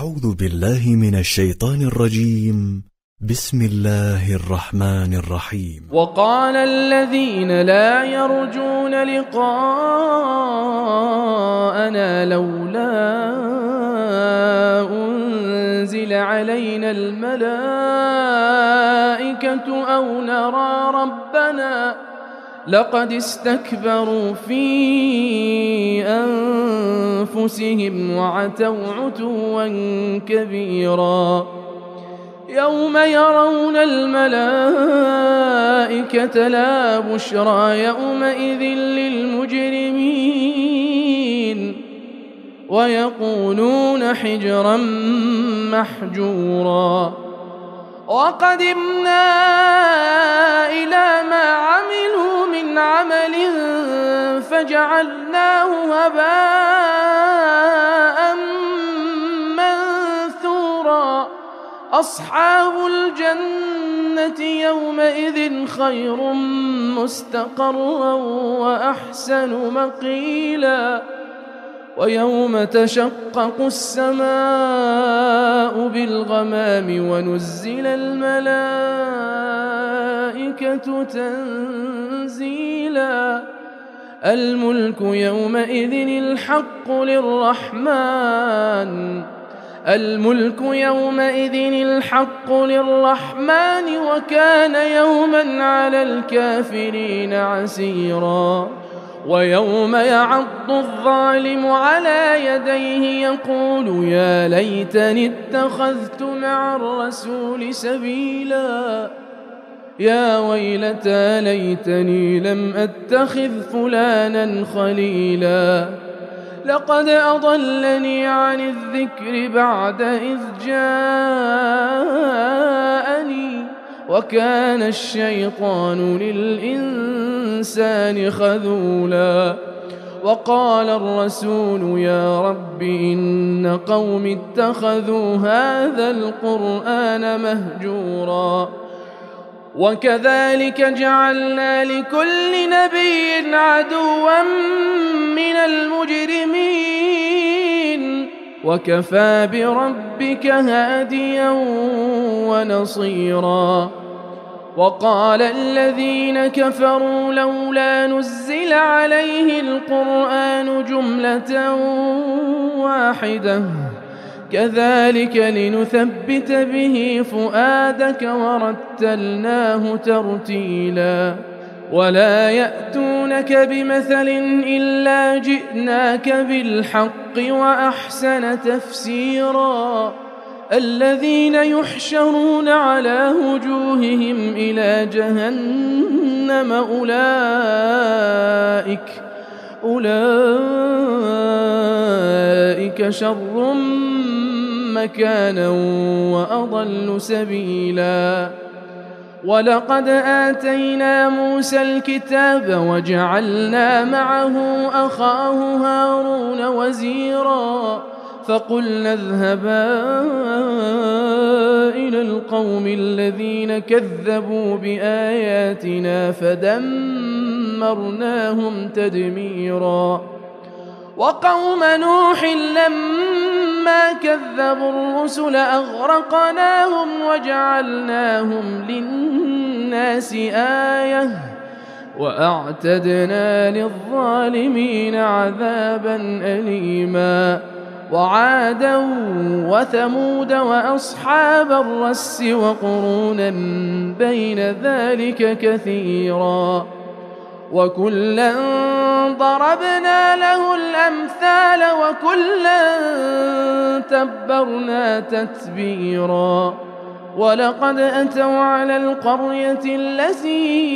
أعوذ بالله من الشيطان الرجيم. بسم الله الرحمن الرحيم. وقال الذين لا يرجون لقاءنا لولا أنزل علينا الملائكة أو نرى ربنا لقد استكبروا في أنفسهم وعتوا عتوا كبيرا. يوم يرون الملائكة لا بشرى يومئذ للمجرمين ويقولون حجرا محجورا. وقدمنا إلى ما عملوا من عمل فجعلناه هباء منثورا. أصحاب الجنة يومئذ خير مستقرا وأحسن مقيلا. ويوم تشقق السماء بالغمام ونزل الملائكة تنزيلا. الملك يومئذ الحق للرحمن وكان يوما على الكافرين عسيرا. ويوم يعض الظالم على يديه يقول يا ليتني اتخذت مع الرسول سبيلا. يا ويلتى ليتني لم أتخذ فلانا خليلا. لقد أضلني عن الذكر بعد إذ جاءني وكان الشيطان للإنسان خذولا. وقال الرسول يا رب إن قوم اتخذوا هذا القرآن مهجورا. وكذلك جعلنا لكل نبي عدوا من المجرمين وكفى بربك هاديا ونصيرا. وقال الذين كفروا لولا نزل عليه القرآن جملة واحدة كذلك لنثبت به فؤادك ورتلناه ترتيلا. ولا يأتونك بمثل إلا جئناك بالحق وأحسن تفسيرا. الذين يحشرون على وجوههم إلى جهنم أولئك شر مكانا وأضل سبيلا. ولقد آتينا موسى الكتاب وجعلنا معه أخاه هارون وزيرا. فقلنا اذهبا إلى القوم الذين كذبوا بآياتنا فدمرناهم تدميرا. وقوم نوح لما كذبوا الرسل أغرقناهم وجعلناهم للناس آية وأعتدنا للظالمين عذابا أليما. وعادا وثمود وأصحاب الرس وقرونا بين ذلك كثيرا. وكلا ضربنا له الأمثال وكلا تبرنا تتبيرا. ولقد أتوا على القرية التي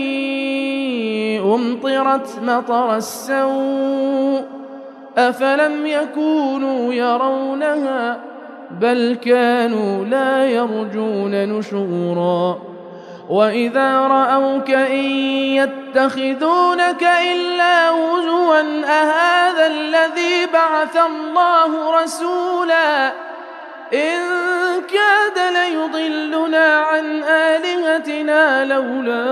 أمطرت مطر السوء أفلم يكونوا يرونها بل كانوا لا يرجون نشورا. وإذا رأوك إن يتخذونك إلا هزوا أهذا الذي بعث الله رسولا إن كاد ليضلنا عن آلهتنا لولا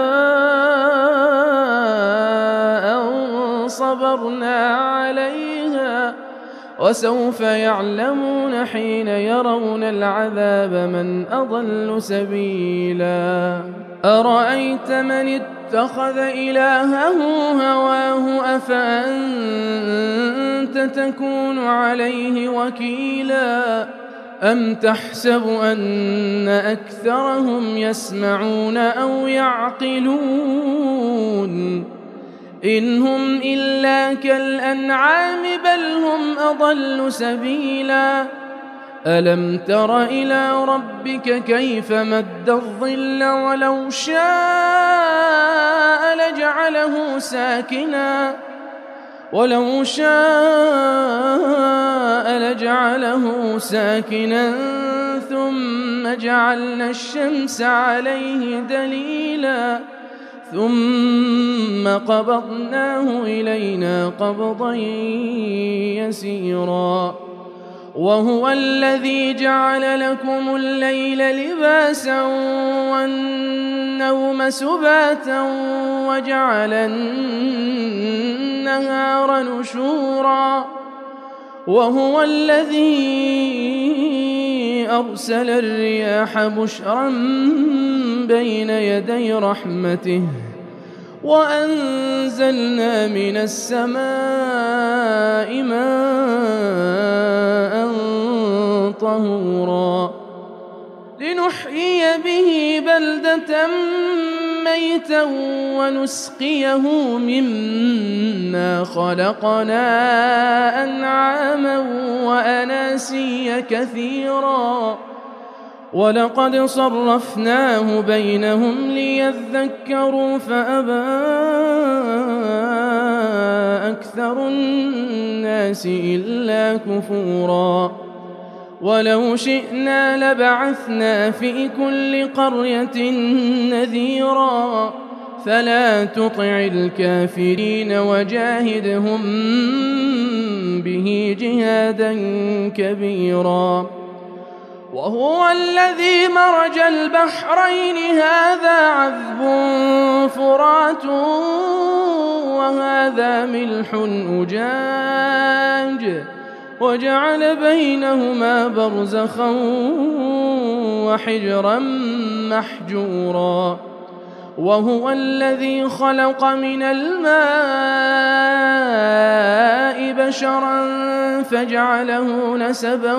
أن صبرنا عليها وسوف يعلمون حين يرون العذاب من أضل سبيلا أرأيت من اتخذ إلهه هواه أفأنت تكون عليه وكيلا أم تحسب أن أكثرهم يسمعون أو يعقلون إن هم إلا كالأنعام بل هم أضل سبيلا ألم تر إلى ربك كيف مد الظل ولو شاء لجعله ساكنا ثم جعلنا الشمس عليه دليلا ثم قبضناه إلينا قبضا يسيرا وهو الذي جعل لكم الليل لباسا والنوم سباتا وجعل النهار نشورا وهو الذي أرسل الرياح بشرا بين يدي رحمته وأنزلنا من السماء ماء طهورا لنحيي به بلدة ميتا ونسقيه مما خلقنا أنعاما وأناسيا كثيرا ولقد صرفناه بينهم ليذكروا فأبى أكثر الناس إلا كفورا ولو شئنا لبعثنا في كل قرية نذيرا فلا تطع الكافرين وجاهدهم به جهادا كبيرا وهو الذي مرج البحرين هذا عذب فرات وهذا ملح أجاج وجعل بينهما برزخا وحجرا محجورا وهو الذي خلق من الماء بشرا فجعله نسبا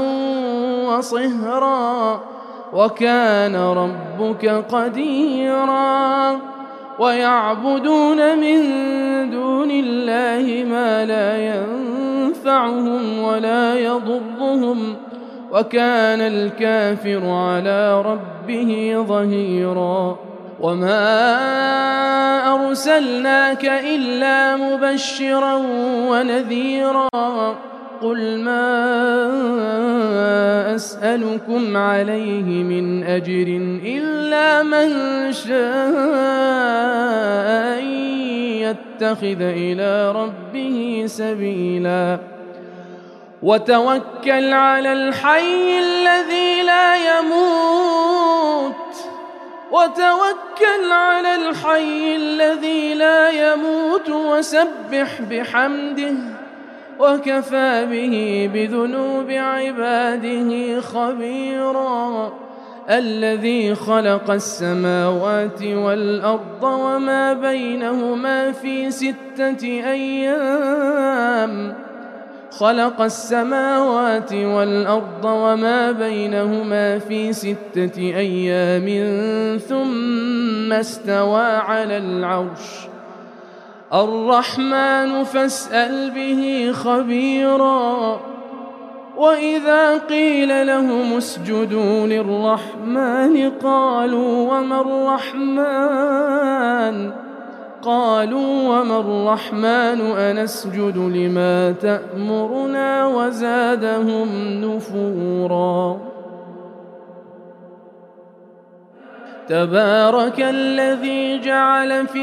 وصهرا وكان ربك قديرا ويعبدون من دون الله ما لا ينفعهم ولا يضرهم وكان الكافر على ربه ظهيرا وما أرسلناك إلا مبشرا ونذيرا قل ما أسألكم عليه من أجر إلا من شاء يتخذ إلى ربه سبيلا وتوكل على الحي الذي لا يموت وسبح بحمده وكفى به بذنوب عباده خبيرا الذي خلق السماوات والأرض وما بينهما في 6 أيام ثم استوى على العرش الرحمن فاسأل به خبيرا وإذا قيل لهم اسجدوا للرحمن قالوا وما الرحمن أنسجد لما تأمرنا وزادهم نفورا تبارك الذي جعل في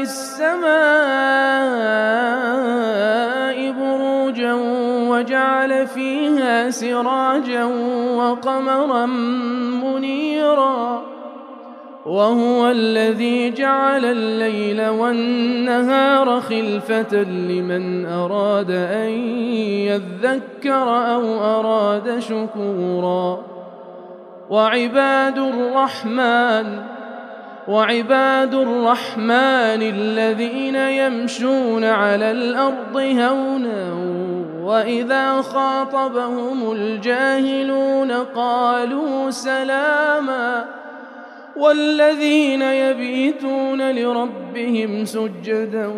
السماء بروجا وجعل فيها سراجا وقمرا منيرا وهو الذي جعل الليل والنهار خلفة لمن أراد أن يذكر أو أراد شكورا وعباد الرحمن الذين يمشون على الأرض هونا وإذا خاطبهم الجاهلون قالوا سلاما والذين يبيتون لربهم سجدا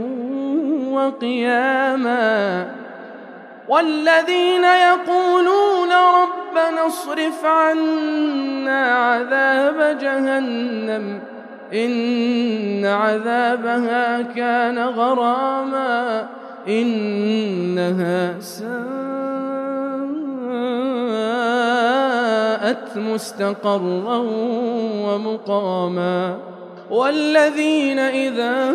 وقياما والذين يقولون ربنا اصرف عنا عذاب جهنم إن عذابها كان غراما إنها ساءت مستقرا ومقاما والذين إذا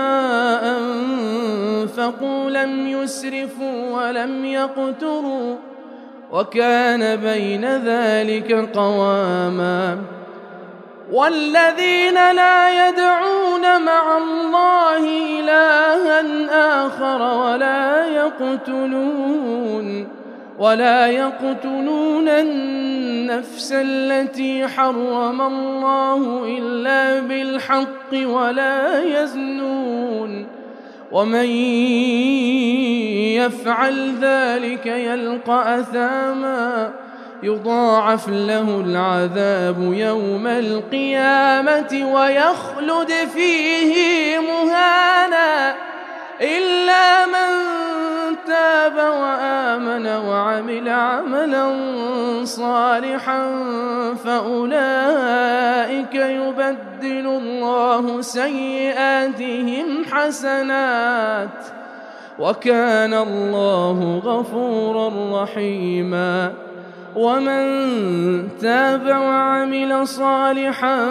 أنفقوا لم يسرفوا ولم يقتروا وكان بين ذلك قواما والذين لا يدعون مع الله إلها آخر ولا يقتلون النفس التي حرم الله إلا بالحق ولا يزنون ومن يفعل ذلك يلقى أثاما يضاعف له العذاب يوم القيامة ويخلد فيه مهانا إلا من تاب وآمن وعمل عملا صالحا فأولئك يبدل الله سيئاتهم حسنات وكان الله غفورا رحيما ومن تاب وعمل صالحا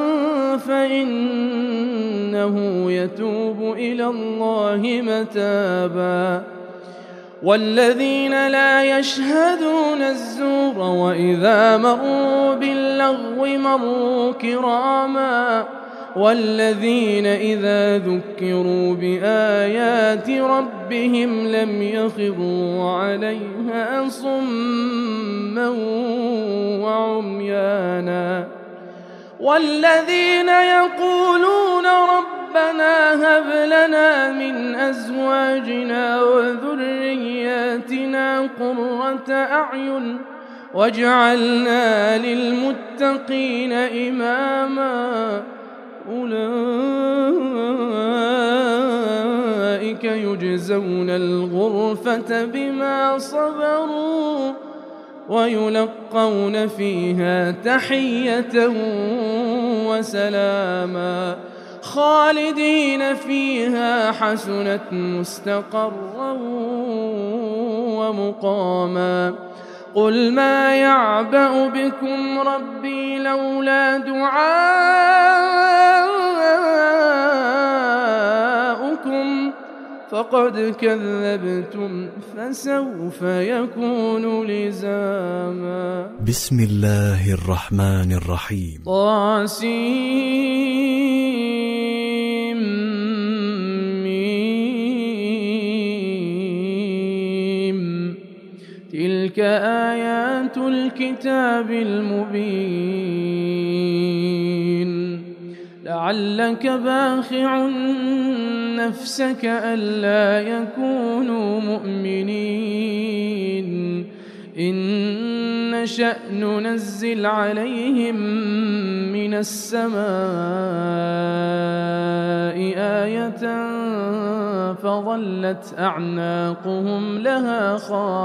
فإنه يتوب إلى الله متابا والذين لا يشهدون الزور وإذا مروا باللغو مروا كراما والذين إذا ذكروا بآيات ربهم لم يخروا عليها صما وعميانا والذين يقولون ربنا هب لنا من أزواجنا وذرياتنا قرة أعين واجعلنا للمتقين إماما أولئك يجزون الغرفة بما صبروا ويلقون فيها تحية وسلاما خالدين فيها حسنت مستقرا ومقاما قل ما يعبأ بكم ربي لولا دعاؤكم فقد كذبتم فسوف يكون لزاما بسم الله الرحمن الرحيم تلك آيات الكتاب المبين لعلك باخع نفسك ألا يكونوا مؤمنين إن نشأ ننزل عليهم من السماء آية فظلت أعناقهم لها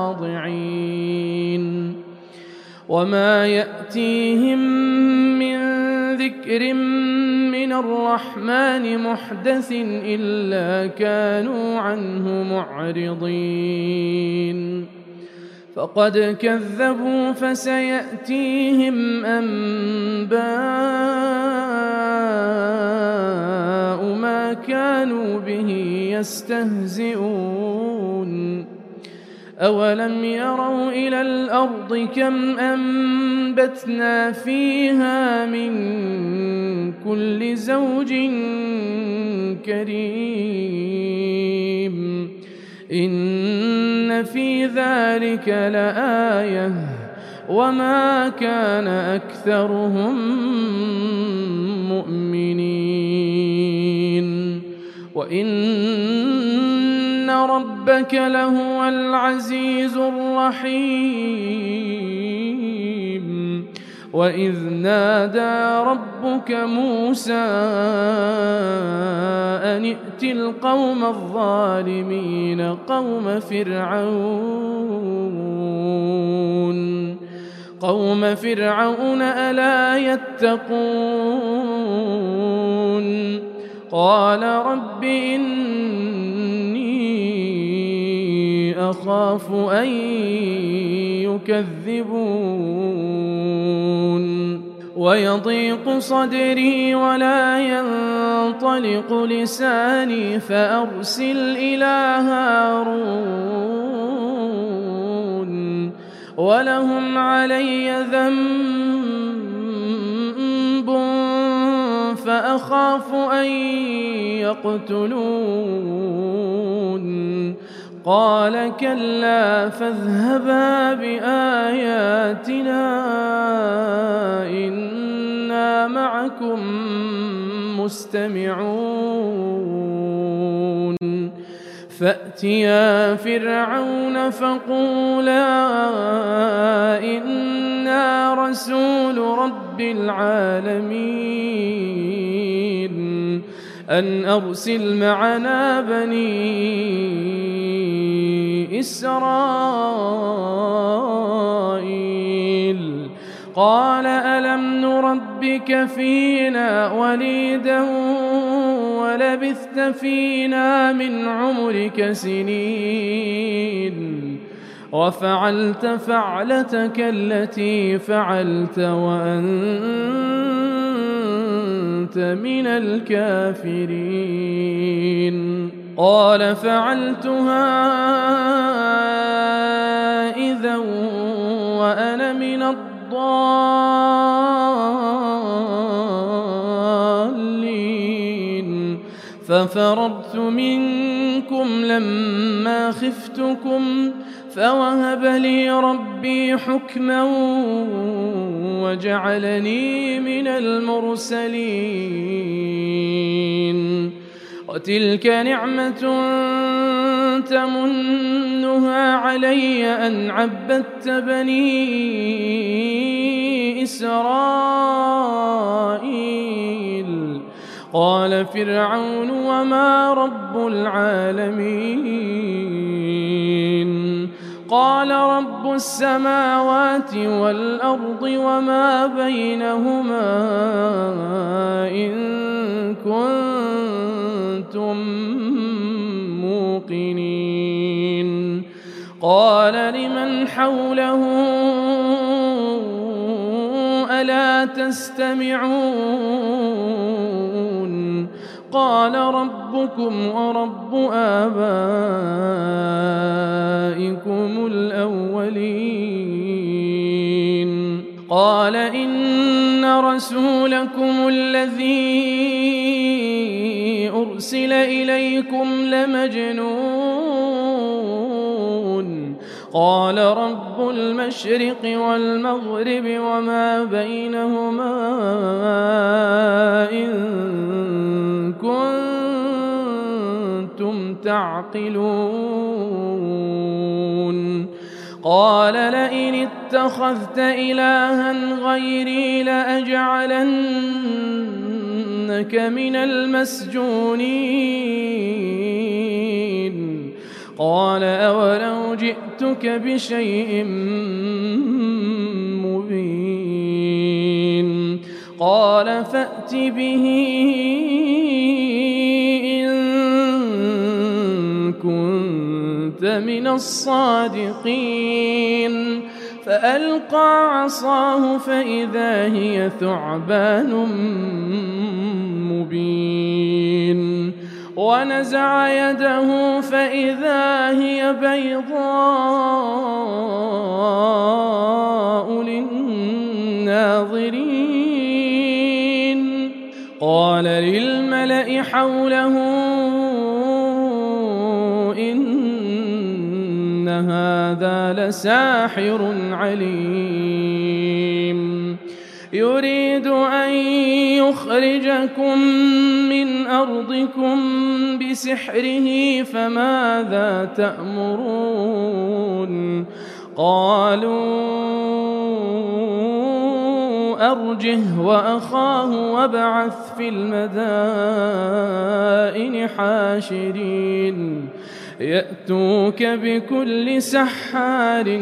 خاضعين وما يأتيهم من ذكر من الرحمن محدث إلا كانوا عنه معرضين فقد كذبوا فسيأتيهم أنباء ما كانوا به يستهزئون أولم يروا إلى الأرض كم أنبتنا فيها من كل زوج كريم إن في ذلك لآية وما كان أكثرهم مؤمنين وإن ربك لهو العزيز الرحيم وإذ نادى ربك موسى أن ائت القوم الظالمين قوم فرعون ألا يتقون قال رب إني أخاف أن يكذبون ويضيق صدري ولا ينطلق لساني فأرسل إلى هارون ولهم علي ذنب فأخاف أن يقتلون قال كلا فاذهبا بآياتنا إنا معكم مستمعون فأتيا فرعون فقولا إنا رسول رب العالمين أن أرسل معنا بني إسرائيل قال ألم نربك فينا وليدا ولبثت فينا من عمرك سنين وفعلت فعلتك التي فعلت وأنت من الكافرين قال فعلتها إذا وأنا من الضالين ففررت منكم لما خفتكم فوهب لي ربي حكما وجعلني من المرسلين وتلك نعمة تمنها علي أن عبدت بني إسرائيل قال فرعون وما رب العالمين قال رب السماوات والأرض وما بينهما إن كنتم موقنين قال لمن حوله ألا تستمعون قال ربكم ورب آبائكم الأولين قال إن رسولكم الذي أرسل إليكم لمجنون قال رب المشرق والمغرب وما بينهما إن كنتم تعقلون قال لئن اتخذت إلها غيري لأجعلنك من المسجونين قال أولو جئتك بشيء مبين قال فأت به إن كنت من الصادقين فألقى عصاه فإذا هي ثعبان مبين ونزع يده فإذا هي بيضاء للناظرين قال للملأ حوله إن هذا لساحر عليم يريد أن يخرجكم من أرضكم بسحره فماذا تأمرون قالوا أرجه وأخاه وابعث في المدائن حاشرين يأتوك بكل سحار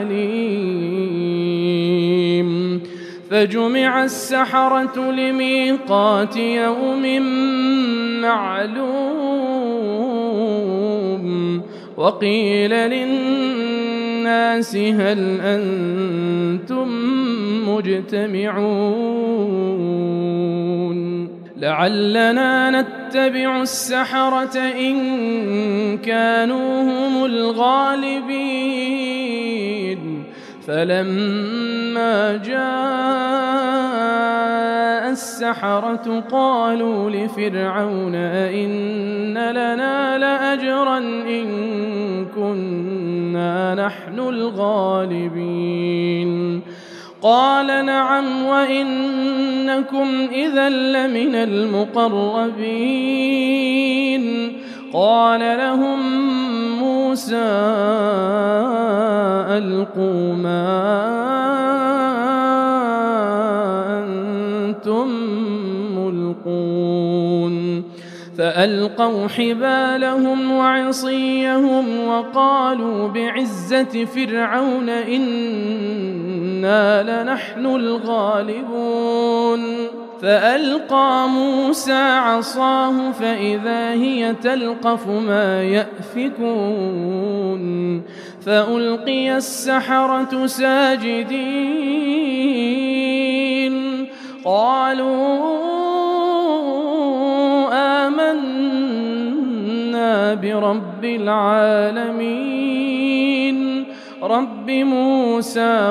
عليم فجمع السحرة لميقات يوم معلوم وقيل للناس هل أنتم مجتمعون لعلنا نتبع السحرة إن كانوا هم الغالبين فلما جاء السحرة قالوا لفرعون أئن لنا لأجرا إن كنا نحن الغالبين قال نعم وإنكم إذا لمن المقربين قال لهم موسى ألقوا ما أنتم ملقون فألقوا حبالهم وعصيهم وقالوا بعزة فرعون إنا لنحن الغالبون فألقى موسى عصاه فإذا هي تلقف ما يأفكون فألقي السحرة ساجدين قالوا آمنا برب العالمين رب موسى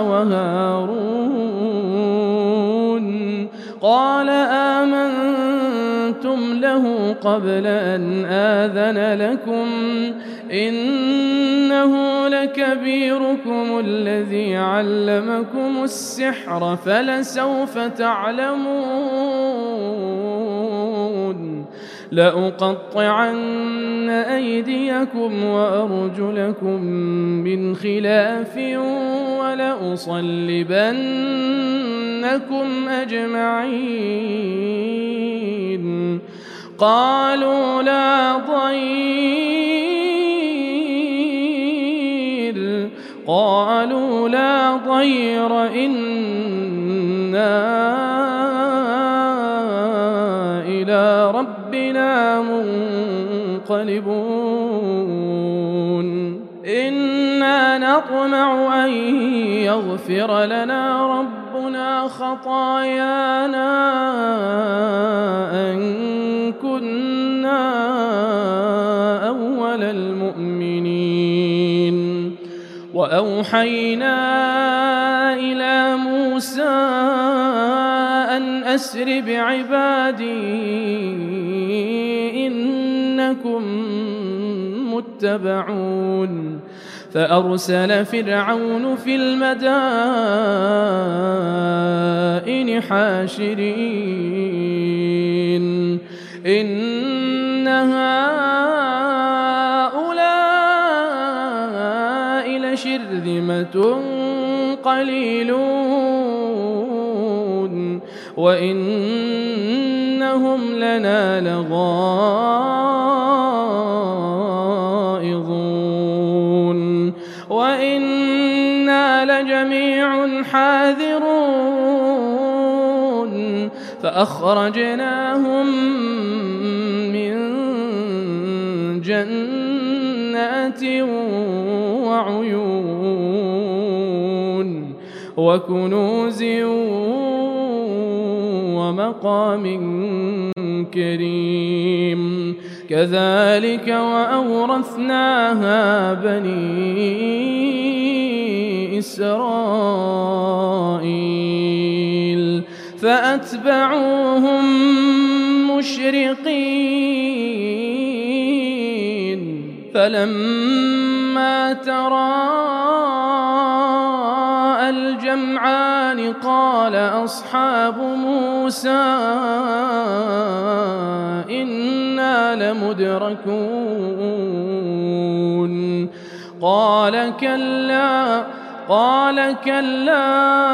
وهارون قال آمنتم له قبل أن آذن لكم إنه لكبيركم الذي علمكم السحر فلسوف تعلمون لأقطعن أيديكم وأرجلكم من خلاف ولأصلبنكم أجمعين قالوا لا ضير إنا إلى ربنا منقلبون إنا نطمع أن يغفر لنا ربنا خطايانا أن كنا أول المؤمنين وأوحينا إلى موسى أن أسر بعبادي إنكم متبعون فأرسل فرعون في المدائن حاشرين إن هؤلاء لشرذمة قليلون وإنهم لنا لغائظون وإنا لجميع حاذرون فأخرجناهم من جنات وعيون وكنوز ومقام كريم كذلك وأورثناها بني إسرائيل فأتبعوهم مشرقين فلما تراءى الجمعان قال أصحاب موسى إنا لمدركون قال كلا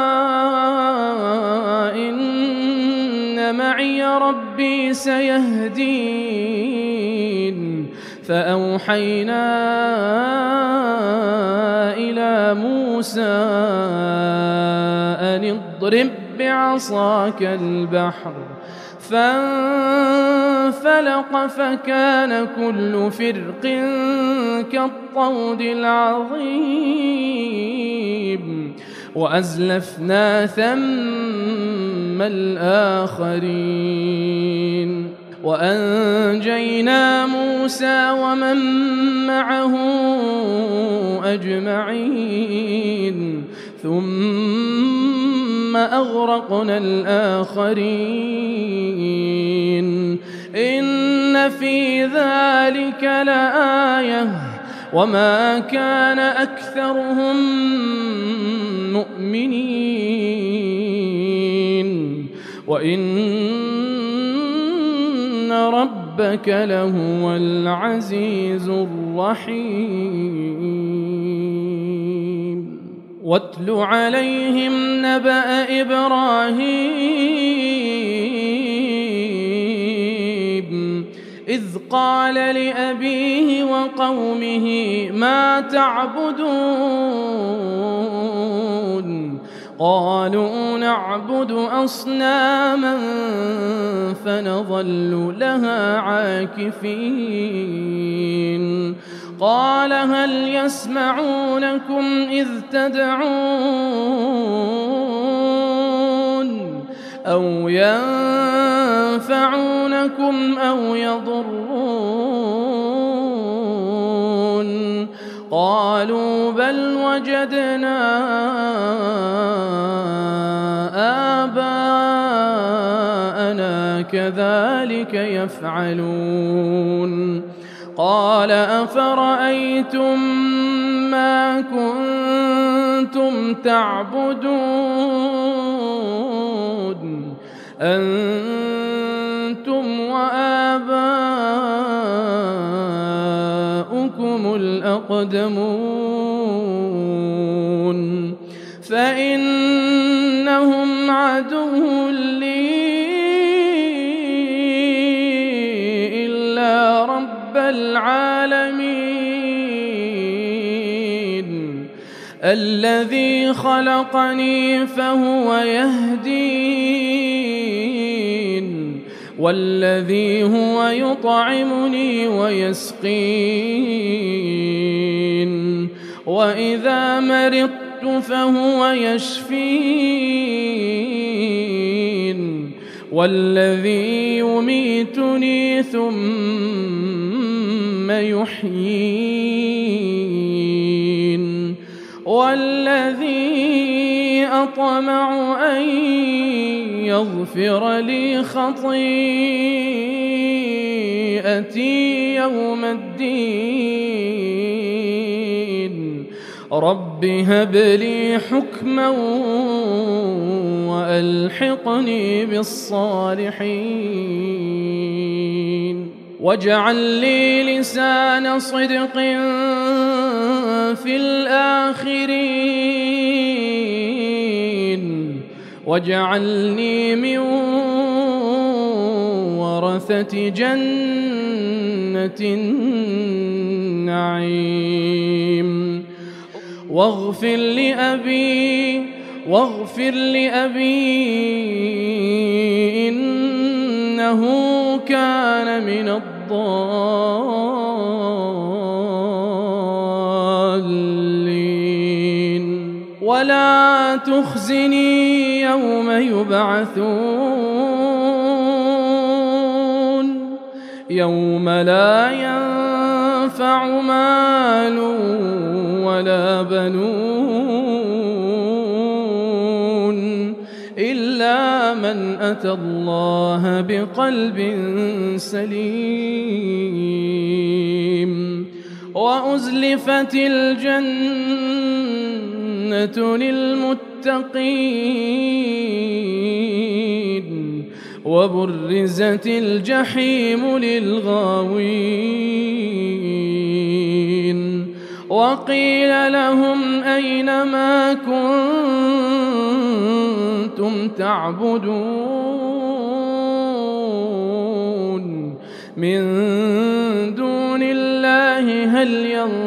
إن معي ربي سيهدين فأوحينا إلى موسى أن اضرب بعصاك البحر فانفلق فكان كل فرق كالطود العظيم وأزلفنا ثم الآخرين وأنجينا موسى ومن معه أجمعين ثم أغرقنا الآخرين إن في ذلك لآية وما كان أكثرهم مؤمنين وإن ربك لهو العزيز الرحيم واتل عليهم نبأ إبراهيم إذ قال لأبيه وقومه ما تعبدون قالوا نعبد أصناما فنظل لها عاكفين قال هل يسمعونكم إذ تدعون أو ينفعونكم أو يضرون قالوا بل وجدنا آباءنا كذلك يفعلون قال أفرأيتم ما كنتم تعبدون أنتم وآباؤكم الأقدمون فإنهم عدو لي إلا رب العالمين الذي خلقني فهو يهدين والذي هو يطعمني ويسقين وإذا مرضت فهو يشفين والذي يميتني ثم يحيين والذي أطمع أن يغفر لي خطيئتي يوم الدين رب هب لي حكما وألحقني بالصالحين واجعل لي لسان صدق في الآخرين واجعلني من ورثة جنة النعيم واغفر لأبي إنه كان من الضالين ولا تخزني يوم لا ينفع مال ولا بنون إلا من أتى الله بقلب سليم وأزلفت الجنة للمتقين وبرزت الجحيم للغاوين وقيل لهم أين ما كنتم تعبدون من دون الله هل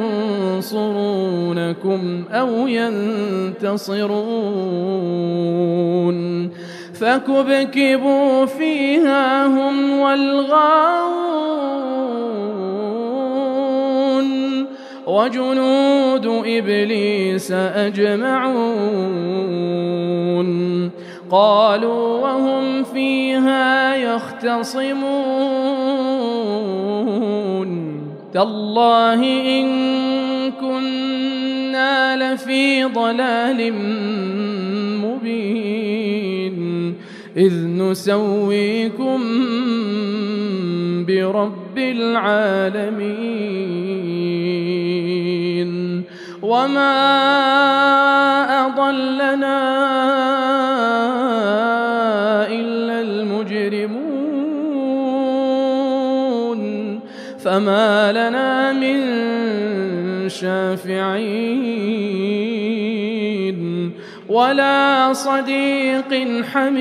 ينصرونكم أو ينتصرون فكبكبوا فيها هم والغاوون وجنود إبليس أجمعون قالوا وهم فيها يختصمون تالله إن كنا لفي ضلال مبين إذ نسويكم برب العالمين وما أضلنا إلا المجرمون فما لنا من شافعين ولا صديق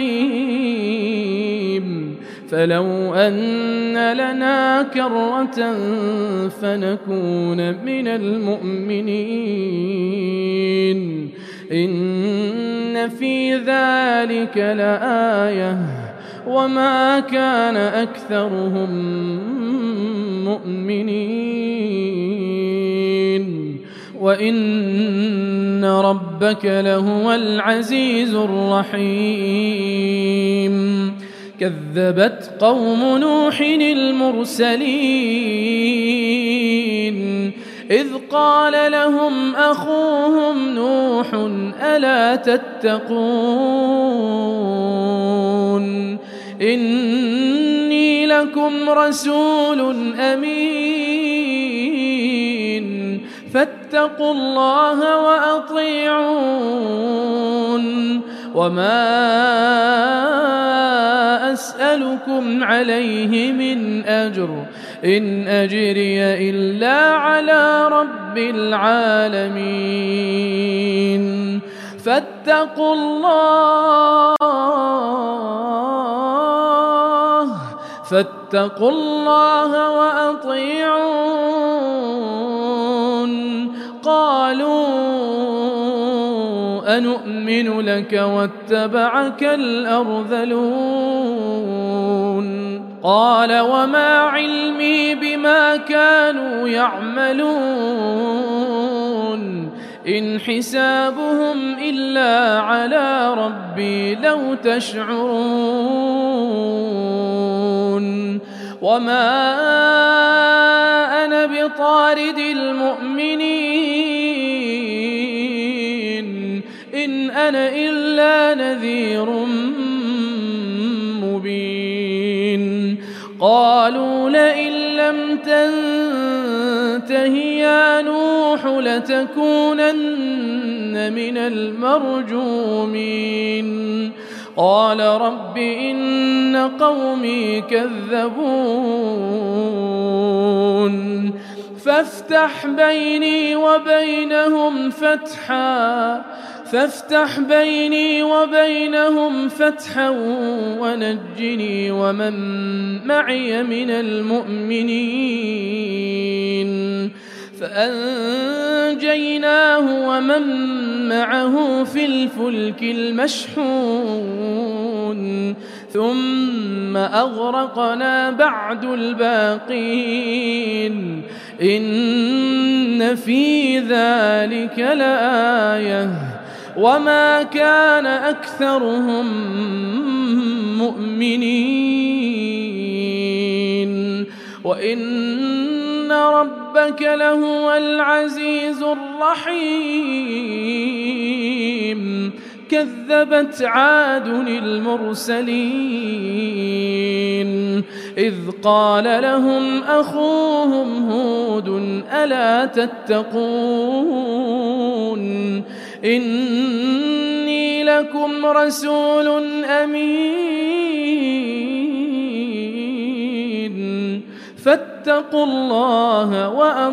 حميم فلو أن لنا كرة فنكون من المؤمنين إن في ذلك لآية وما كان أكثرهم مؤمنين وإن ربك لهو العزيز الرحيم كذبت قوم نوح المرسلين إذ قال لهم أخوهم نوح ألا تتقون إني لكم رسول أمين فاتقوا الله وأطيعون وما أسألكم عليه من أجر إن أجري إلا على رب العالمين فاتقوا الله وأطيعون قالوا أنؤمن لك واتبعك الأرذلون قال وما علمي بما كانوا يعملون إن حسابهم إلا على ربي لو تشعرون وما أنا بطارد المؤمنين إن أنا إلا نذير مبين قالوا لئن لم تنته يا نوح لتكونن من المرجومين قال رب إن قومي كذبون فافتح بيني وبينهم فتحا ونجني ومن معي من المؤمنين فأنجيناه ومن معه في الفلك المشحون ثم أغرقنا بعد الباقين إن في ذلك لآية وما كان أكثرهم مؤمنين وإن ربك لهو العزيز الرحيم كذبت عاد المرسلين إذ قال لهم أخوهم هود ألا تتقون إني لكم رسول أمين فاتقوا الله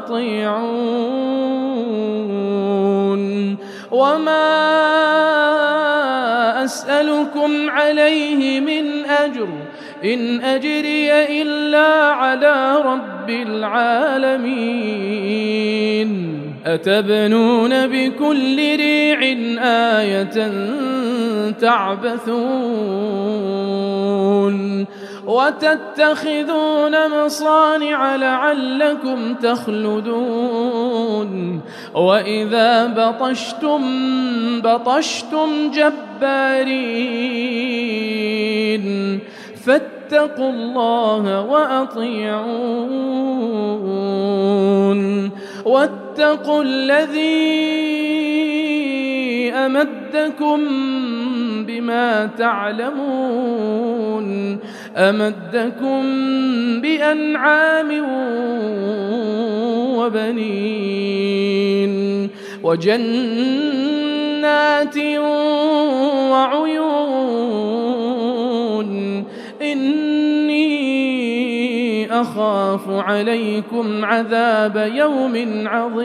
وأطيعون وما أسألكم عليه من أجر إن أجري إلا على رب العالمين أتبنون بكل ريع آية تعبثون وتتخذون مصانع لعلكم تخلدون وإذا بطشتم جبارين فاتقوا الله وأطيعون واتقوا الذي أمدكم بما تعلمون أمدكم بأنعام وبنين وجنات وعيون إني أخاف عليكم عذاب يوم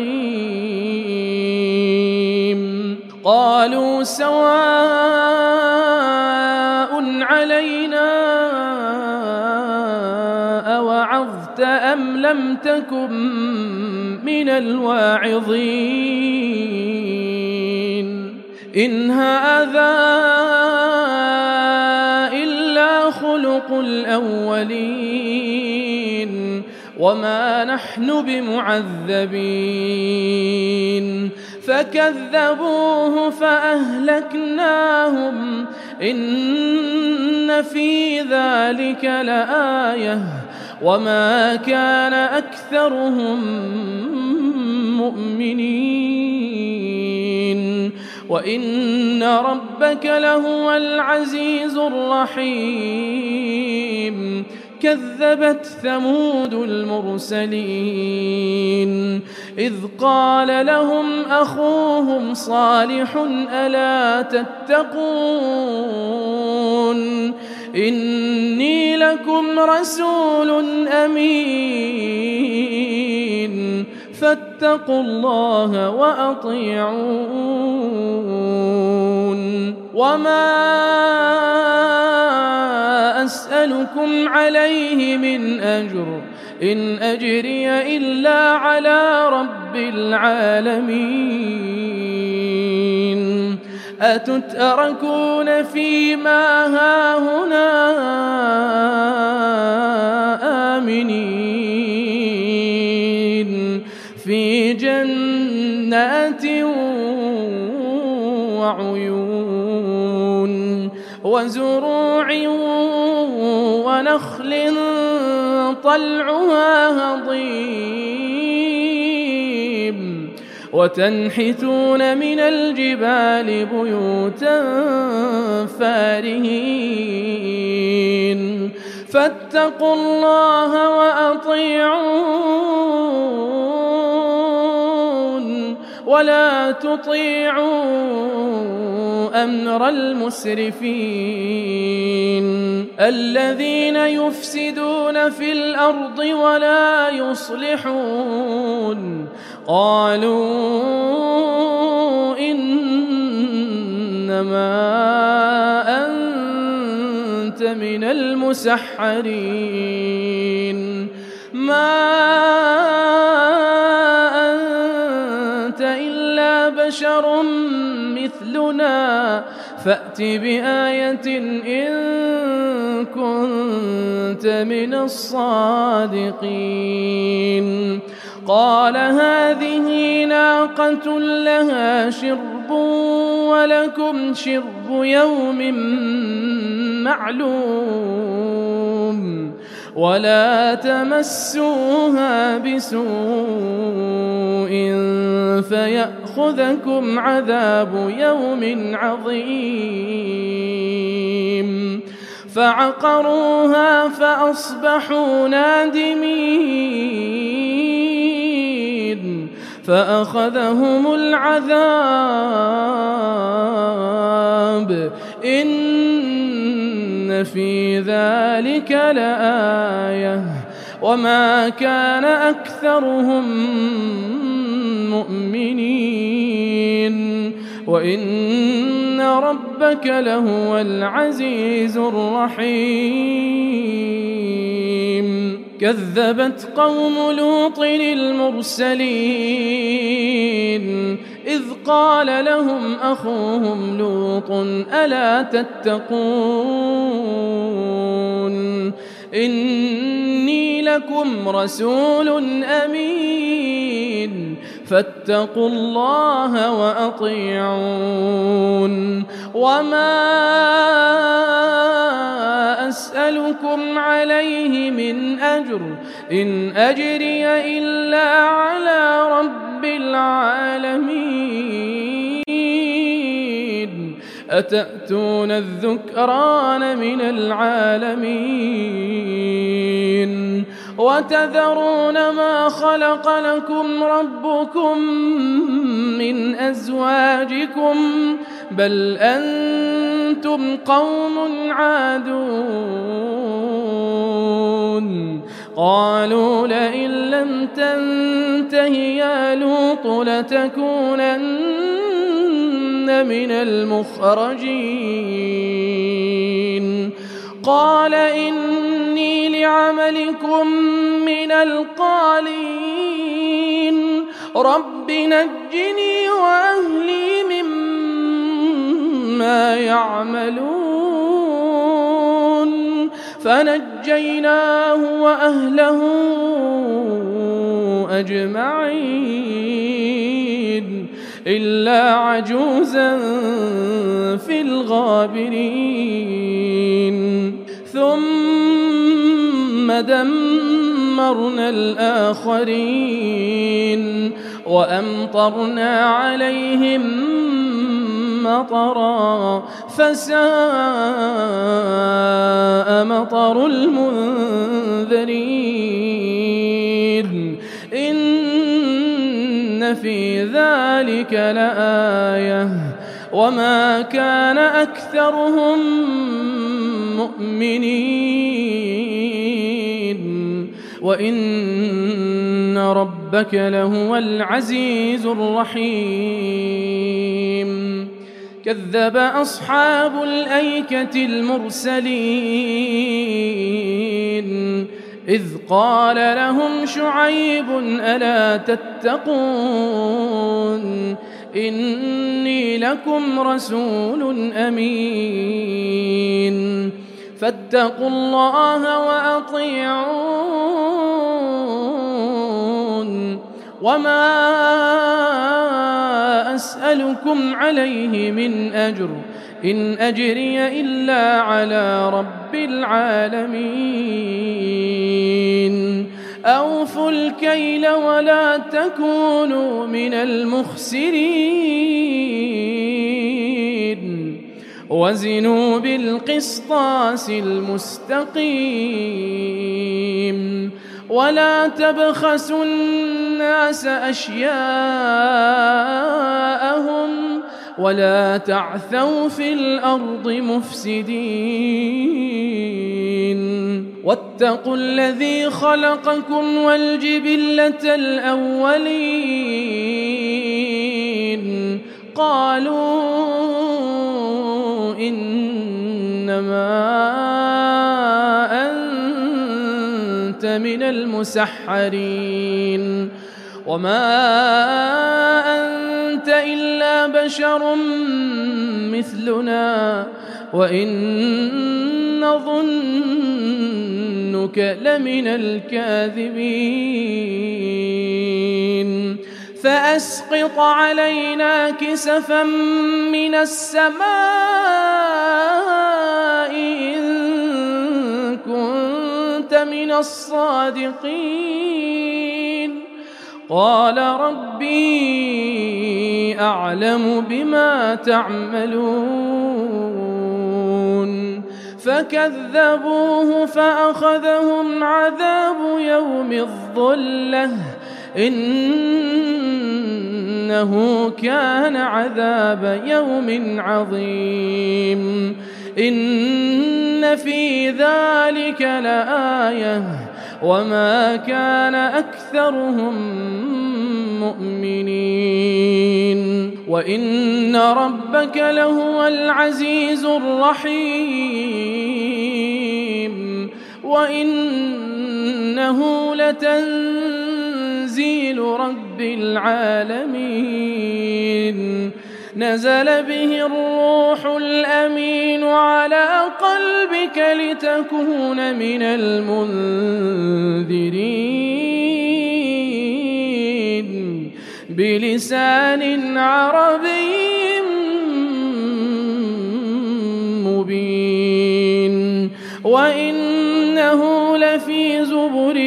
عظيم قالوا سواء علينا أوعظت أم لم تكن من الواعظين إن هذا إلا خلق الأولين وما نحن بمعذبين فكذبوه فأهلكناهم إن في ذلك لآية وما كان أكثرهم مؤمنين وإن ربك لهو العزيز الرحيم كذبت ثمود المرسلين إذ قال لهم أخوهم صالح ألا تتقون إني لكم رسول أمين فاتقوا الله وأطيعون وما أسألكم عليه من أجر إن أجري إلا على رب العالمين أتتركون فيما هاهنا آمنين في جنات وعيون وزروع ونخل طلعها هضيم وتنحتون من الجبال بيوتا فارهين فاتقوا الله وأطيعون ولا تطيعوا أمر المسرفين الذين يفسدون في الأرض ولا يصلحون قالوا إنما أنت من المسحرين ما أنت إلا بشر مثلنا فأت بآية إن كنت من الصادقين قال هذه ناقة لها شرب ولكم شرب يوم معلوم ولا تمسوها بسوء فيأخذكم عذاب يوم عظيم فعقروها فأصبحوا نادمين فأخذهم العذاب إن في ذلك لآية وما كان أكثرهم مؤمنين وإن ربك لهو العزيز الرحيم كذبت قوم لوط المرسلين إذ قال لهم أخوهم لوط ألا تتقون إني لكم رسول أمين فاتقوا الله وأطيعون وما أسألكم عليه من أجر إن أجري إلا على رب العالمين أتأتون الذكران من العالمين وتذرون ما خلق لكم ربكم من أزواجكم بل أنتم قوم عادون قالوا لئن لم تنته يا لوط لتكونن من المخرجين قال إني لعملكم من القالين رب نجني وأهلي مما يعملون فنجيناه وأهله أجمعين إلا عجوزا في الغابرين ثم دمرنا الآخرين وأمطرنا عليهم مطرا فساء مطر المنذرين إن في ذلك لآية وما كان أكثرهم مؤمنين وإن ربك لهو العزيز الرحيم كذب أصحاب الأيكة المرسلين إذ قال لهم شعيب ألا تتقون إني لكم رسول أمين فاتقوا الله وأطيعون وما أسألكم عليه من أجر إن أجري إلا على رب العالمين أوفوا الكيل ولا تكونوا من المخسرين وزنوا بالقسطاس المستقيم ولا تبخسوا الناس أشياءهم ولا تعثوا في الأرض مفسدين واتقوا الذي خلقكم والجبلة الأولين قالوا إنما أنت من المسحرين وما أنت إلا بشر مثلنا وإن نظنك لمن الكاذبين فأسقط علينا كسفا من السماء إن كنت لمن الصادقين قال ربي أعلم بما تعملون فكذبوه فأخذهم عذاب يوم الظلة إنه كان عذاب يوم عظيم إن في ذلك لآية وما كان أكثرهم مؤمنين وإن ربك لهو العزيز الرحيم وإنه لتنزيل رب العالمين نزل به الروح الأمين على قلبك لتكون من المنذرين بلسان عربي مبين وإنه لفي زبر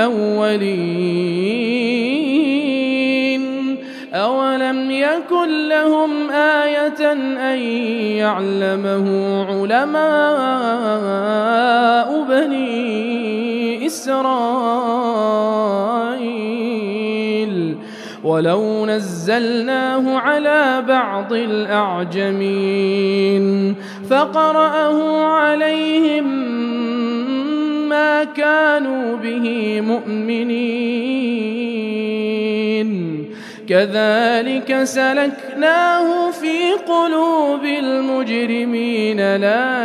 الأولين أولم يكن لهم آية أن يعلمه علماء بني إسرائيل ولو نزلناه على بعض الأعجمين فقرأه عليهم ما كانوا به مؤمنين كذلك سلكناه في قلوب المجرمين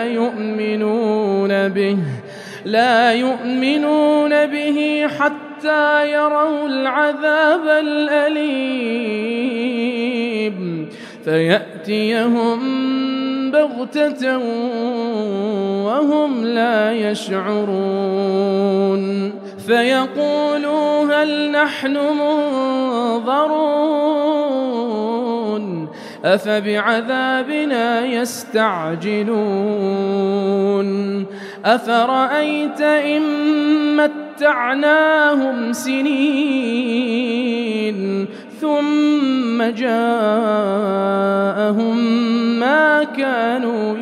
لا يؤمنون به حتى يروا العذاب الأليم فيأتيهم بغتة وهم لا يشعرون فيقولوا هل نحن منظرون أفبعذابنا يستعجلون أفرأيت إن متعناهم سنين ثم جاءهم ما كانوا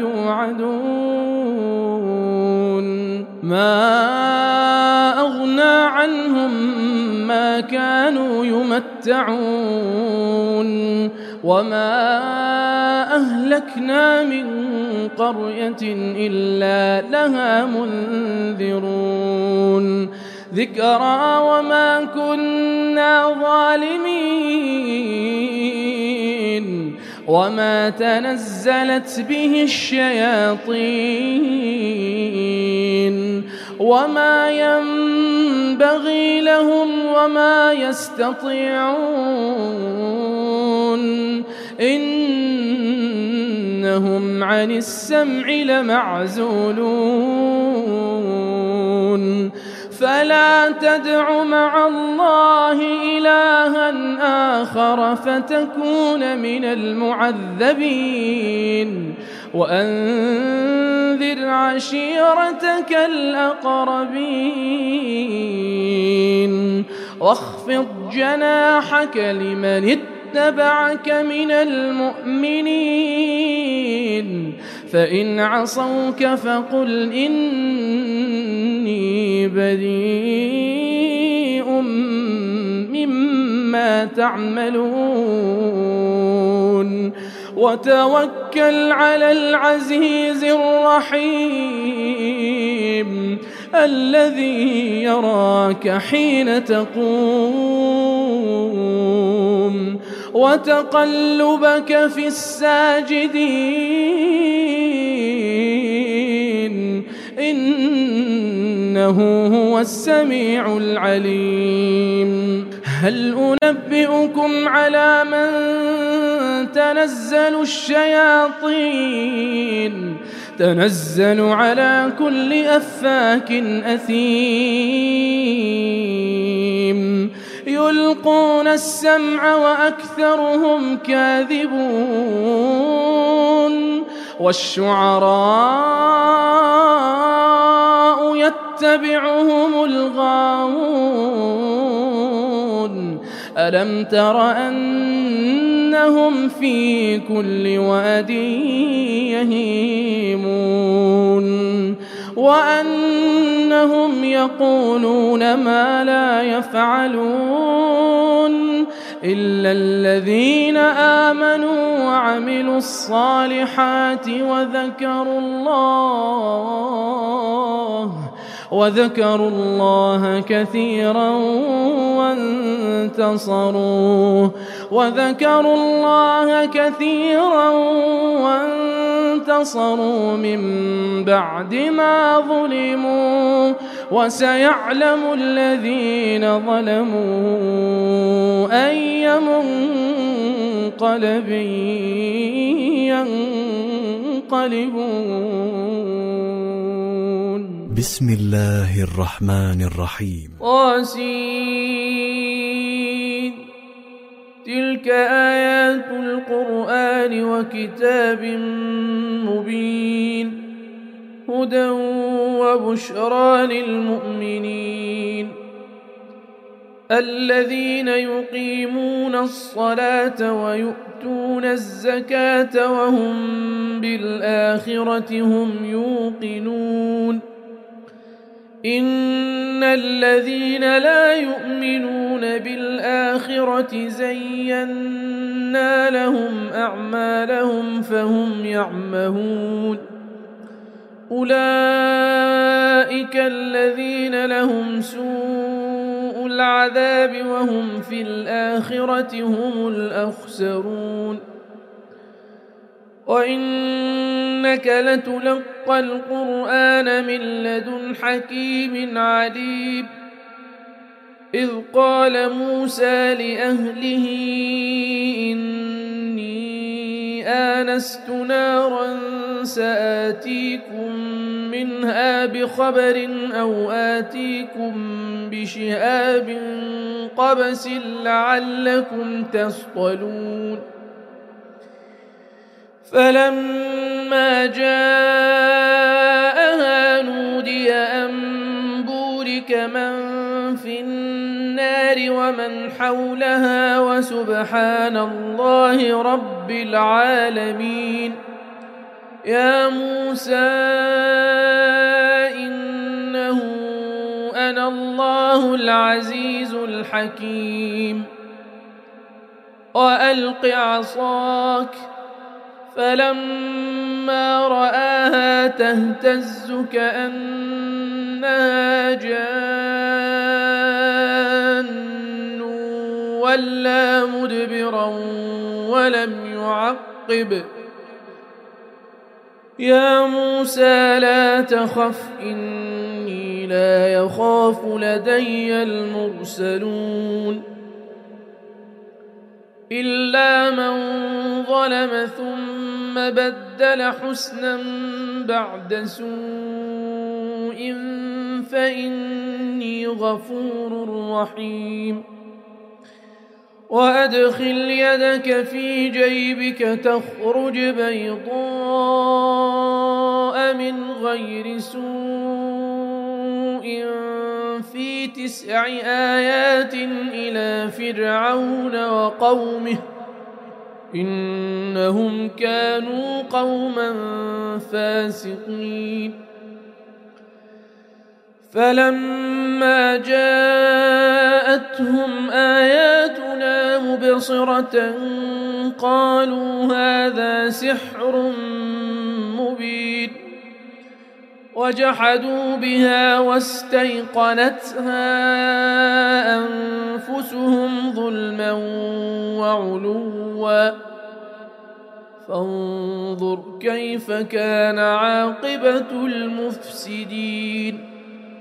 يوعدون ما أغنى عنهم ما كانوا يمتعون وما أهلكنا من قرية إلا لها منذرون ذكرى وما كنا ظالمين وما تنزلت به الشياطين وما ينبغي لهم وما يستطيعون إنهم عن السمع لمعزولون فلا تدع مع الله إلها آخر فتكون من المعذبين وأنذر عشيرتك الأقربين واخفض جناحك لمن اتبعك من المؤمنين فإن عصوك فقل إني بريء مما تعملون وتوكل على العزيز الرحيم الذي يراك حين تقوم وتقلبك في الساجدين إنه هو السميع العليم هل أنبئكم على من تنزل الشياطين تنزل على كل أفاك أثيم يلقون السمع وأكثرهم كاذبون والشعراء يتبعهم الغاوون ألم تر أنهم في كل واد يهيمون وأنهم يقولون ما لا يفعلون إلا الذين آمنوا وعملوا الصالحات وذكروا الله كثيرا وانتصروا من بعد ما ظلموا وسيعلم الذين ظلموا أي منقلب ينقلبون. بسم الله الرحمن الرحيم. طاسين تلك آيات القرآن وكتاب مبين هدى وبشرى للمؤمنين الذين يقيمون الصلاة ويؤتون الزكاة وهم بالآخرة هم يوقنون إن الذين لا يؤمنون بالآخرة زينا لهم أعمالهم فهم يعمهون أولئك الذين لهم سوء العذاب وهم في الآخرة هم الأخسرون وإنك لتلقى القرآن من لدن حكيم عليم إذ قال موسى لأهله إني آنست نارا سآتيكم منها بخبر أو آتيكم بشهاب قبس لعلكم تصطلون فلما جاءها نودي أن بورك من في النار ومن حولها وسبحان الله رب العالمين يا موسى إنه أنا الله العزيز الحكيم وألق عصاك فلما رآها تهتز كأنها جان ولا مدبرا ولم يعقب يا موسى لا تخف إني لا يخاف لدي المرسلون إلا من ظلم ثم بدل حسنا بعد سوء فإني غفور رحيم وأدخل يدك في جيبك تخرج بيضاء من غير سوء في 9 آيات إلى فرعون وقومه إنهم كانوا قوما فاسقين فلما جاءتهم آياتنا مبصرة قالوا هذا سحر مبين وجحدوا بها واستيقنتها أنفسهم ظلما وعلوا فانظر كيف كان عاقبة المفسدين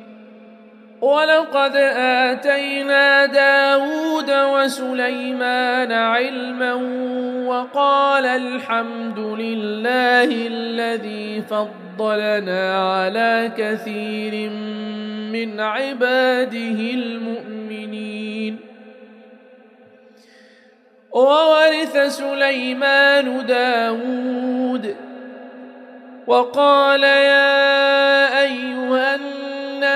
ولقد آتينا داود وسليمان علما وقال الحمد لله الذي فضلنا على كثير من عباده المؤمنين وورث سليمان داود وقال يا أيها الناس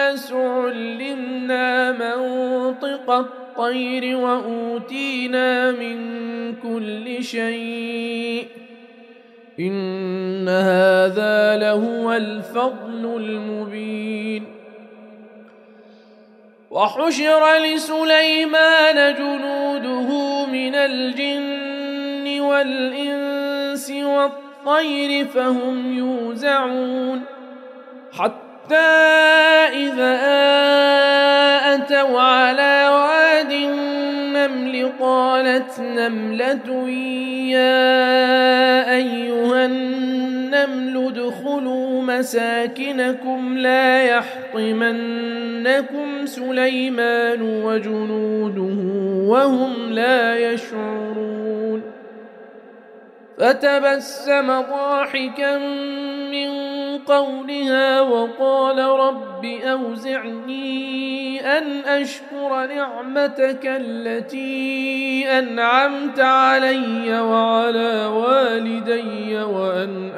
كالطير وأوتينا من كل شيء إن هذا لهو الفضل المبين. وحشر لسليمان جنوده من الجن والإنس والطير فهم يوزعون حتى إذا أتوا على واد النمل قالت نملة يا أيها النمل ادخلوا مساكنكم لا يحطمنكم سليمان وجنوده وهم لا يشعرون. فتبسم ضاحكا من قولها وقال رب أوزعني أن أشكر نعمتك التي أنعمت علي وعلى والدي وأن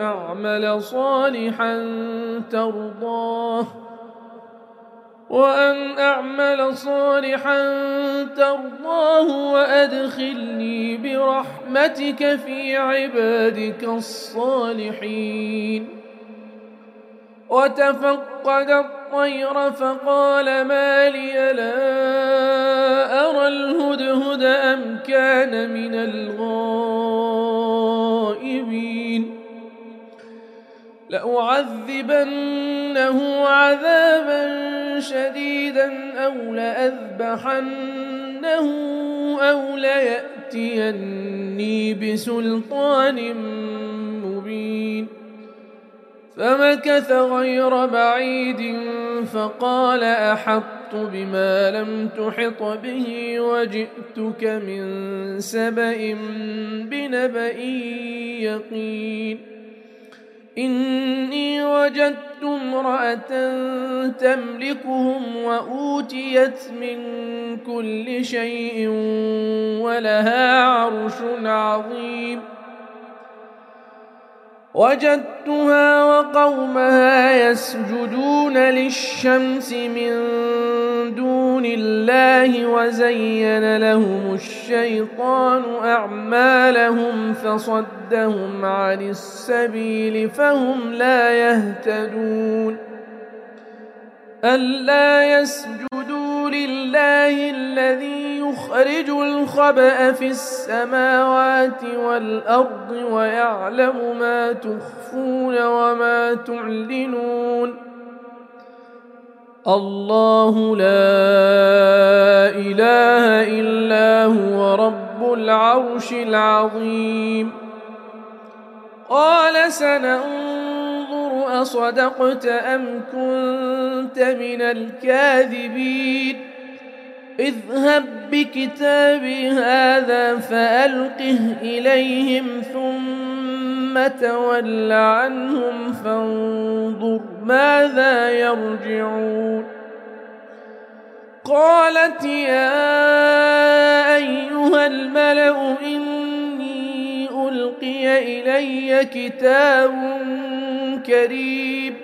أعمل صالحا ترضاه وأدخلني برحمتك في عبادك الصالحين. وتفقد الطير فقال ما لي لا أرى الهدهد أم كان من الغائبين لأعذبنه عذابا شديدا أو لأذبحنه أو ليأتيني بسلطان مبين. فمكث غير بعيد فقال أحطت بما لم تحط به وجئتك من سبأ بنبأ يقين. إني وجدت امرأة تملكهم وأوتيت من كل شيء ولها عرش عظيم. وجدتها وقومها يسجدون للشمس من دون الله وزين لهم الشيطان أعمالهم فصدهم عن السبيل فهم لا يهتدون. ألا يسجدوا لله الذي يخرج الخبأ في السماوات والأرض ويعلم ما تخفون وما تعلنون. الله لا إله إلا هو رب العرش العظيم. قال سننظر أصدقت أم كنت من الكاذبين اذهب بكتابي هذا فألقه إليهم ثم تول عنهم فانظر ماذا يرجعون. قالت يا أيها الملأ إني ألقي إلي كتاب كريم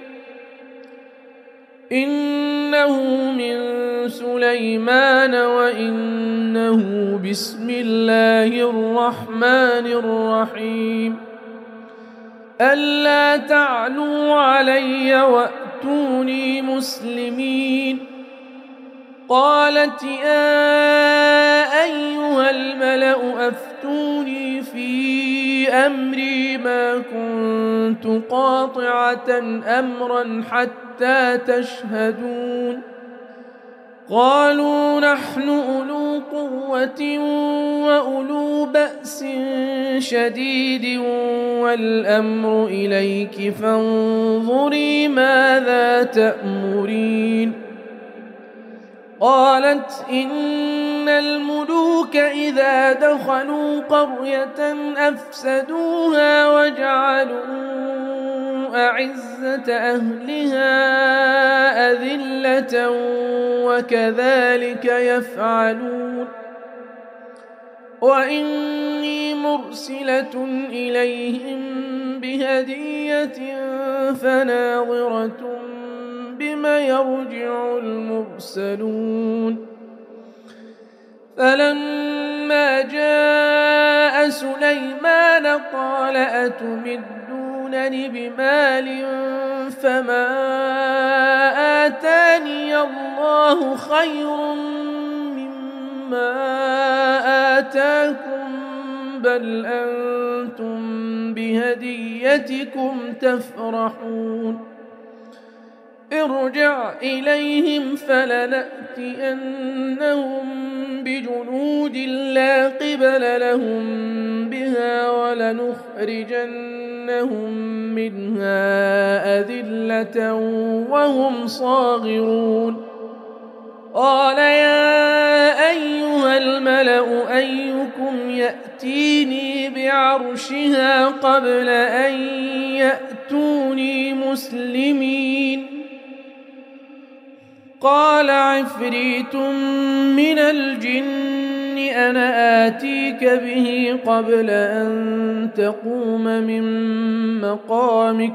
إنه من سليمان وإنه بسم الله الرحمن الرحيم ألا تعلوا علي وأتوني مسلمين. قالت يا أيها الملأ أفتوني في أمري ما كنت قاطعة أمرا حتى تشهدون. قالوا نحن أولو قوة وأولو بأس شديد والأمر إليك فانظري ماذا تأمرين. قالت إن الملوك إذا دخلوا قرية أفسدوها وجعلوا أعزة أهلها أذلة وكذلك يفعلون. وإني مرسلة إليهم بهدية فناظرة بما يرجع المرسلون. فلما جاء سليمان قال أتمدونني بمال فما آتاني الله خير مما آتاكم بل أنتم بهديتكم تفرحون ارجع إليهم فلنأتينهم بجنود لا قبل لهم بها ولنخرجنهم منها أذلة وهم صاغرون قال يا أيها الملأ أيكم يأتيني بعرشها قبل أن يأتوني مسلمين قال عفريت من الجن أنا آتيك به قبل أن تقوم من مقامك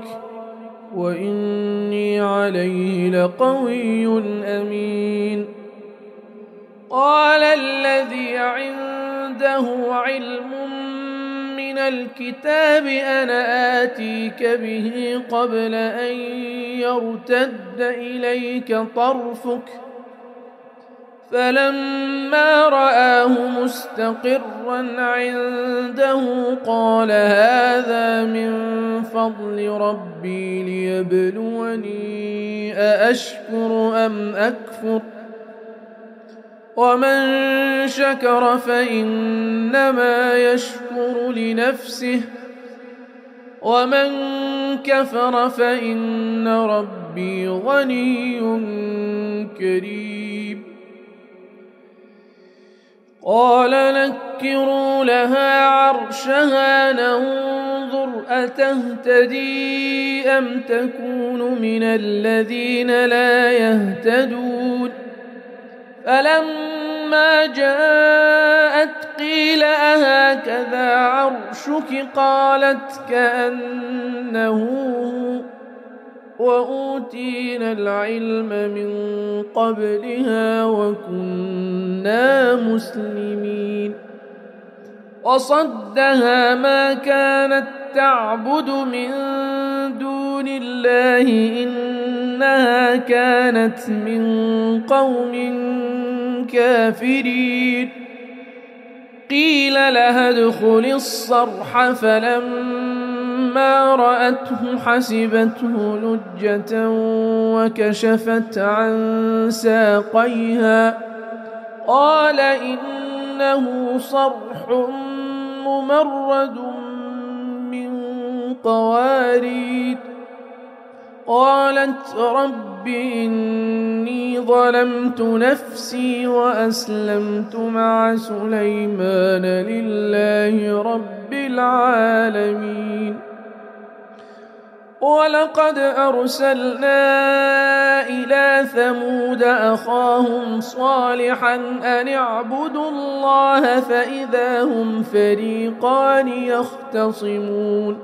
وإني عليه لقوي أمين قال الذي عنده علم من الكتاب أنا آتيك به قبل أن يرتد إليك طرفك فلما رآه مستقرا عنده قال هذا من فضل ربي ليبلوني أأشكر أم أكفر ومن شكر فإنما يشكر لنفسه ومن كفر فإن ربي غني كريم قال نكروا لها عرشها ننظر أتهتدي أم تكون من الذين لا يهتدون فلما جاءت قيل أهكذا عرشك قالت كأنه وأوتينا العلم من قبلها وكنا مسلمين وصدها ما كانت تعبد من دون الله إنها كانت من قوم كافرين قيل لها ادخل الصرح فلما رأته حسبته لجة وكشفت عن ساقيها قال إنه صرح ممرد من قوارير قالت رب إني ظلمت نفسي وأسلمت مع سليمان لله رب العالمين ولقد أرسلنا إلى ثمود أخاهم صالحا أن اعبدوا الله فإذا هم فريقان يختصمون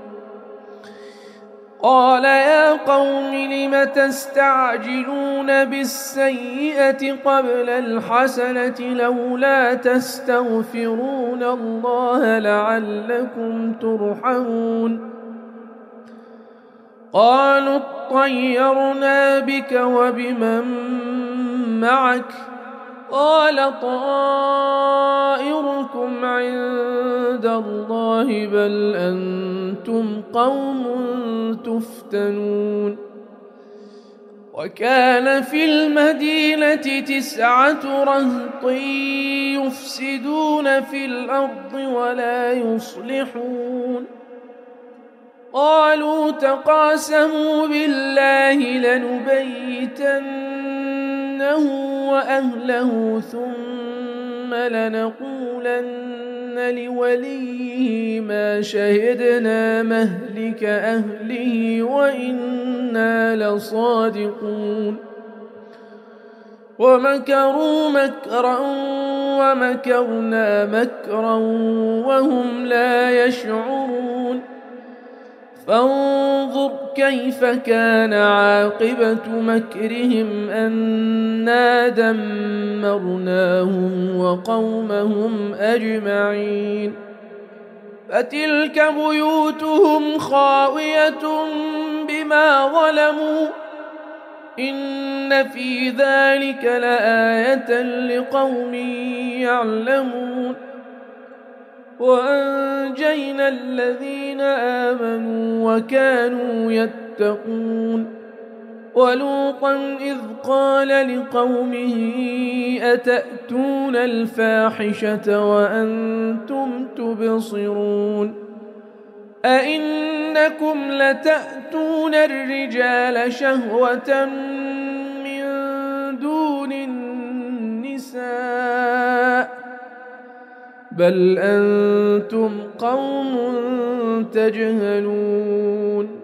قال يا قوم لم تستعجلون بالسيئة قبل الحسنة لولا تستغفرون الله لعلكم ترحمون قالوا اطيرنا بك وبمن معك قال طائركم عند الله بل أنتم قوم تفتنون وكان في المدينة 9 رهط يفسدون في الأرض ولا يصلحون قالوا تقاسموا بالله لنبيتنه وأهله ثم لنقولن لوليه ما شهدنا مهلك أهله وإنا لصادقون ومكروا مكرا ومكرنا مكرا وهم لا يشعرون فانظر كيف كان عاقبة مكرهم أنا دمرناهم وقومهم أجمعين فتلك بيوتهم خاوية بما ظلموا إن في ذلك لآية لقوم يعلمون وأنجينا الذين آمنوا وكانوا يتقون ولوطا إذ قال لقومه أتأتون الفاحشة وأنتم تبصرون أئنكم لتأتون الرجال شهوة من دون النساء بل أنتم قوم تجهلون